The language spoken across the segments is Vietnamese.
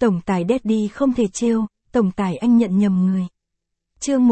Tổng tài Daddy không thể trêu, tổng tài anh nhận nhầm người. Chương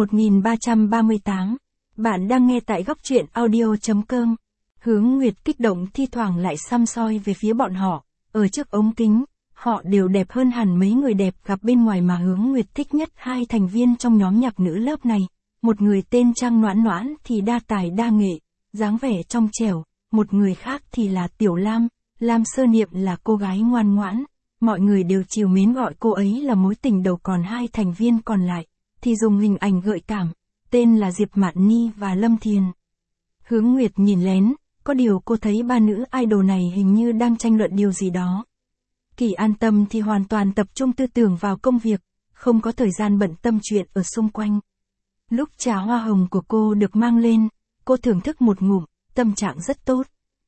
1338. Bạn đang nghe tại góc truyện audio.com. Hướng Nguyệt kích động thi thoảng lại xăm soi về phía bọn họ, ở trước ống kính, họ đều đẹp hơn hẳn mấy người đẹp gặp bên ngoài mà Hướng Nguyệt thích nhất hai thành viên trong nhóm nhạc nữ lớp này. Một người tên Trang Noãn Noãn thì đa tài đa nghệ, dáng vẻ trong trẻo, một người khác thì là Tiểu Lam, Lam Sơ Niệm là cô gái ngoan ngoãn. Mọi người đều trìu mến gọi cô ấy là mối tình đầu, còn hai thành viên còn lại thì dùng hình ảnh gợi cảm, tên là Diệp Mạn Ni và Lâm Thiền. Hướng Nguyệt nhìn lén, có điều cô thấy ba nữ idol này hình như đang tranh luận điều gì đó. Kỳ An Tâm thì hoàn toàn tập trung tư tưởng vào công việc, không có thời gian bận tâm chuyện ở xung quanh. Lúc trà hoa hồng của cô được mang lên, cô thưởng thức một ngụm, tâm trạng rất tốt.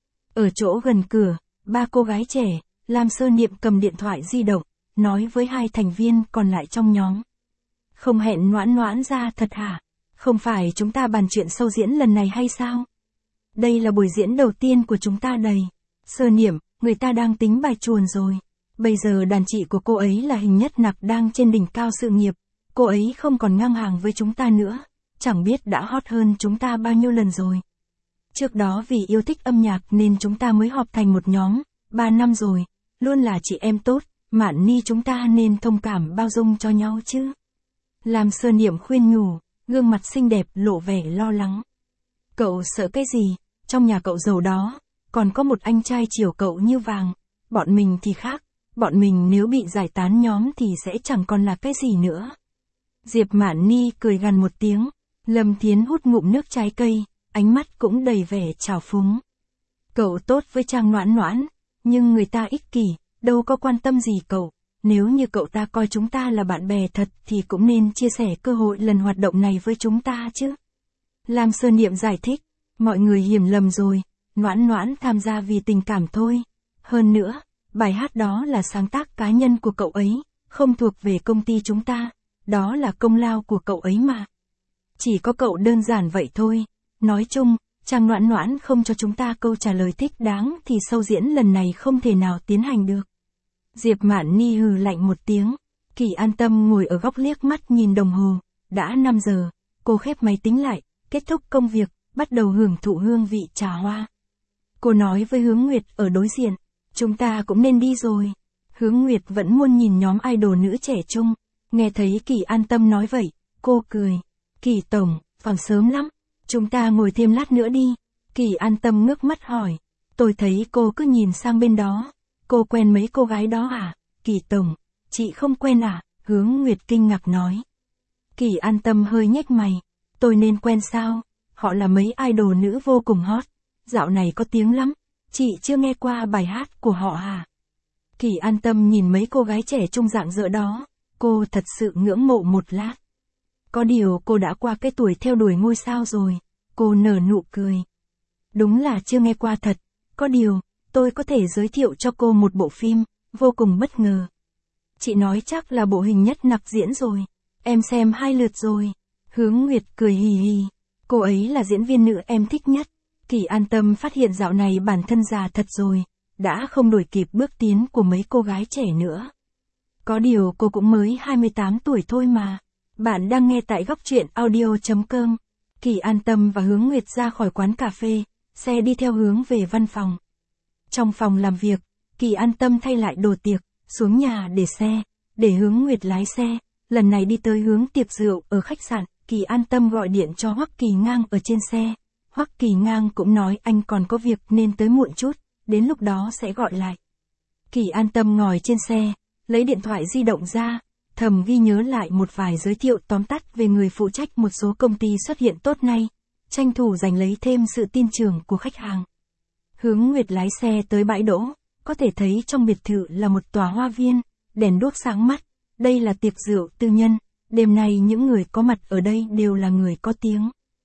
Ở chỗ gần cửa, ba cô gái trẻ, Lam Sơ Niệm cầm điện thoại di động, nói với hai thành viên còn lại trong nhóm. Không hẹn Noãn Noãn ra thật hả? Không phải chúng ta bàn chuyện show diễn lần này hay sao? Đây là buổi diễn đầu tiên của chúng ta đây. Sơ Niệm, người ta đang tính bài chuồn rồi. Bây giờ đàn chị của cô ấy là Hình Nhất Nặc đang trên đỉnh cao sự nghiệp. Cô ấy không còn ngang hàng với chúng ta nữa. Chẳng biết đã hot hơn chúng ta bao nhiêu lần rồi. Trước đó vì yêu thích âm nhạc nên chúng ta mới họp thành một nhóm. 3 năm rồi. Luôn là chị em tốt, Mạn Ni chúng ta nên thông cảm bao dung cho nhau chứ. Lam Sơ Niệm khuyên nhủ, gương mặt xinh đẹp lộ vẻ lo lắng. Cậu sợ cái gì, trong nhà cậu giàu đó, còn có một anh trai chiều cậu như vàng, bọn mình thì khác, bọn mình nếu bị giải tán nhóm thì sẽ chẳng còn là cái gì nữa. Diệp Mạn Ni cười gằn một tiếng, Lâm Thiến hút ngụm nước trái cây, ánh mắt cũng đầy vẻ trào phúng. Cậu tốt với Trang Noãn Noãn, nhưng người ta ích kỷ, đâu có quan tâm gì cậu. Nếu như cậu ta coi chúng ta là bạn bè thật thì cũng nên chia sẻ cơ hội lần hoạt động này với chúng ta chứ. Lam Sơ Niệm giải thích, mọi người hiểu lầm rồi, Noãn Noãn tham gia vì tình cảm thôi. Hơn nữa, bài hát đó là sáng tác cá nhân của cậu ấy, không thuộc về công ty chúng ta, đó là công lao của cậu ấy mà. Chỉ có cậu đơn giản vậy thôi. Nói chung, Trang Noãn Noãn không cho chúng ta câu trả lời thích đáng thì show diễn lần này không thể nào tiến hành được. Diệp Mạn Ni hừ lạnh một tiếng. Kỳ An Tâm ngồi ở góc liếc mắt nhìn đồng hồ. Đã 5 giờ, cô khép máy tính lại, kết thúc công việc, bắt đầu hưởng thụ hương vị trà hoa. Cô nói với Hướng Nguyệt ở đối diện, chúng ta cũng nên đi rồi. Hướng Nguyệt vẫn muốn nhìn nhóm idol nữ trẻ trung. Nghe thấy Kỳ An Tâm nói vậy, cô cười. Kỳ tổng, còn sớm lắm. Chúng ta ngồi thêm lát nữa đi. Kỳ An Tâm ngước mắt hỏi. Tôi thấy cô cứ nhìn sang bên đó. Cô quen mấy cô gái đó à? Kỳ tổng, chị không quen à? Hướng Nguyệt kinh ngạc nói. Kỳ An Tâm hơi nhếch mày. Tôi nên quen sao? Họ là mấy idol nữ vô cùng hot. Dạo này có tiếng lắm. Chị chưa nghe qua bài hát của họ à? Kỳ An Tâm nhìn mấy cô gái trẻ trung rạng rỡ đó. Cô thật sự ngưỡng mộ một lát. Có điều cô đã qua cái tuổi theo đuổi ngôi sao rồi. Cô nở nụ cười. Đúng là chưa nghe qua thật. Có điều, tôi có thể giới thiệu cho cô một bộ phim, vô cùng bất ngờ. Chị nói chắc là bộ Hình Nhất Nặc diễn rồi. Em xem 2 lượt rồi. Hướng Nguyệt cười hì hì. Cô ấy là diễn viên nữ em thích nhất. Kỳ An Tâm phát hiện dạo này bản thân già thật rồi. Đã không đuổi kịp bước tiến của mấy cô gái trẻ nữa. Có điều cô cũng mới 28 tuổi thôi mà. Bạn đang nghe tại góc truyện audio.com. Kỳ An Tâm và Hướng Nguyệt ra khỏi quán cà phê, xe đi theo hướng về văn phòng. Trong phòng làm việc, Kỳ An Tâm thay lại đồ tiệc, xuống nhà để xe, để Hướng Nguyệt lái xe. Lần này đi tới hướng tiệc rượu ở khách sạn, Kỳ An Tâm gọi điện cho Hoắc Kỳ Ngang ở trên xe. Hoắc Kỳ Ngang cũng nói anh còn có việc nên tới muộn chút, đến lúc đó sẽ gọi lại. Kỳ An Tâm ngồi trên xe, lấy điện thoại di động ra, thầm ghi nhớ lại một vài giới thiệu tóm tắt về người phụ trách một số công ty xuất hiện tốt nay, tranh thủ giành lấy thêm sự tin tưởng của khách hàng. Hướng Nguyệt lái xe tới bãi đỗ, có thể thấy trong biệt thự là một tòa hoa viên, đèn đuốc sáng mắt, đây là tiệc rượu tư nhân, đêm nay những người có mặt ở đây đều là người có tiếng.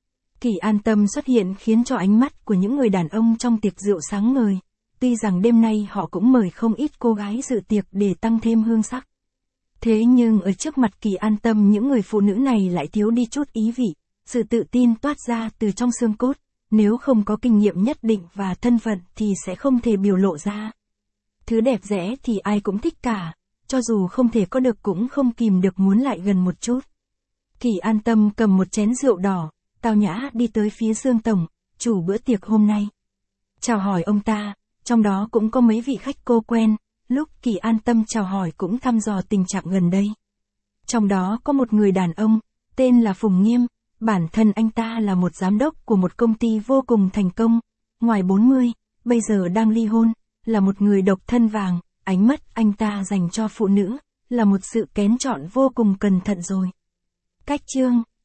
Kỳ An Tâm xuất hiện khiến cho ánh mắt của những người đàn ông trong tiệc rượu sáng ngời, tuy rằng đêm nay họ cũng mời không ít cô gái dự tiệc để tăng thêm hương sắc. Thế nhưng ở trước mặt Kỳ An Tâm những người phụ nữ này lại thiếu đi chút ý vị, sự tự tin toát ra từ trong xương cốt, nếu không có kinh nghiệm nhất định và thân phận thì sẽ không thể biểu lộ ra. Thứ đẹp rẽ thì ai cũng thích cả, cho dù không thể có được cũng không kìm được muốn lại gần một chút. Kỳ An Tâm cầm một chén rượu đỏ, tao nhã đi tới phía Dương Tổng, chủ bữa tiệc hôm nay. Chào hỏi ông ta, trong đó cũng có mấy vị khách cô quen, lúc Kỳ An Tâm chào hỏi cũng thăm dò tình trạng gần đây. Trong đó có một người đàn ông, tên là Phùng Nghiêm, bản thân anh ta là một giám đốc của một công ty vô cùng thành công, ngoài 40, bây giờ đang ly hôn, là một người độc thân vàng, ánh mắt anh ta dành cho phụ nữ, là một sự kén chọn vô cùng cẩn thận rồi. Cách chương